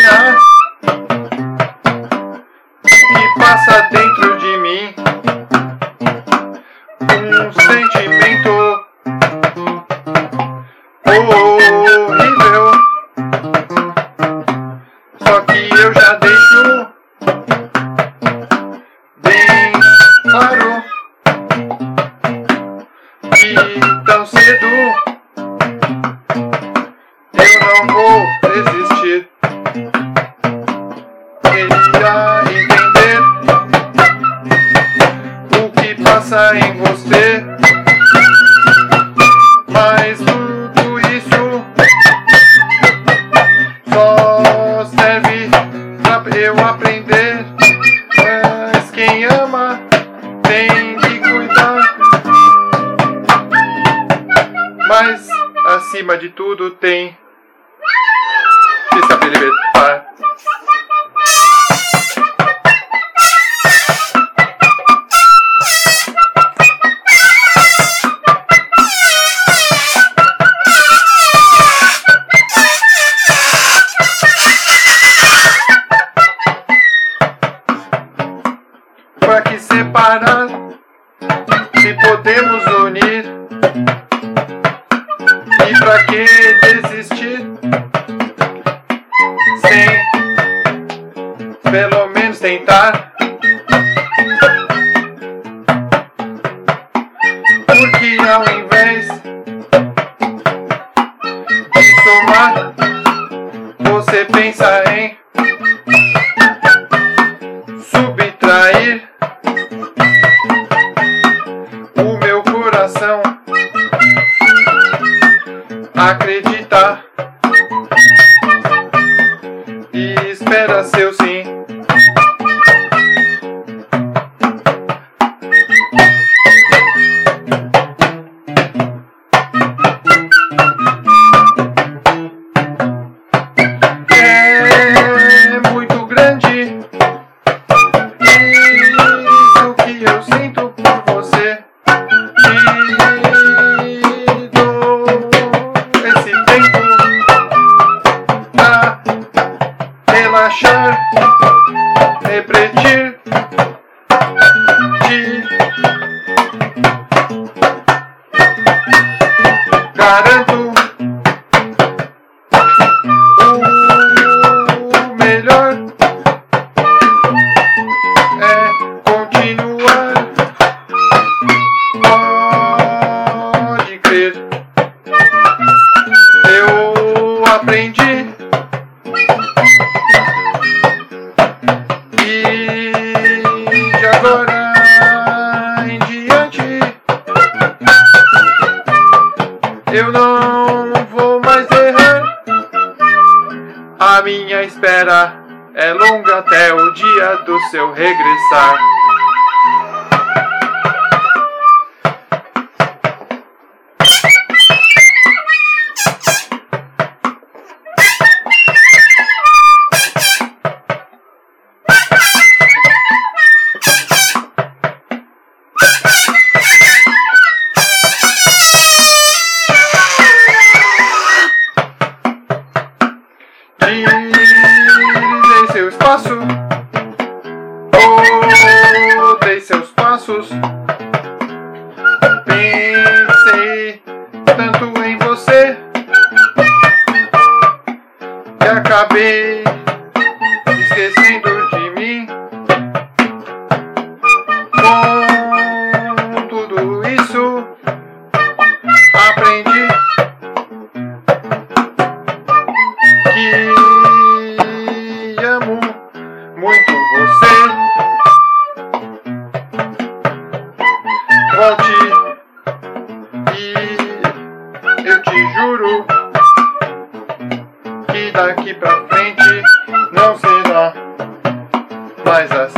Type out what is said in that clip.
tenha que passa dentro de mim um sentimento horrível. Só que eu já deixo bem claro que tão cedo eu não vou desistir. Queria entender o que passa em você, mas tudo isso só serve pra eu aprender. Mas quem ama tem que cuidar, mas acima de tudo tem que saber libertar. Pra que separar se podemos unir? E pra que desistir sem pelo menos tentar? Porque ao invés de somar, você pensa em subtrair o meu coração. Acredita e espera seu sim. É muito grande isso que eu sinto por você. Te dou esse tempo pra relaxar, refletir, te garanto o melhor é continuar. Pode crer, eu aprendi e de agora em diante eu não vou mais errar. A minha espera é longa até o dia do seu regressar. Dei seu espaço, dei seus passos. Pensei tanto em você que acabei esquecendo de mim. Com tudo isso aprendi que amo muito você. Volte e eu te juro que daqui pra frente não será mais assim.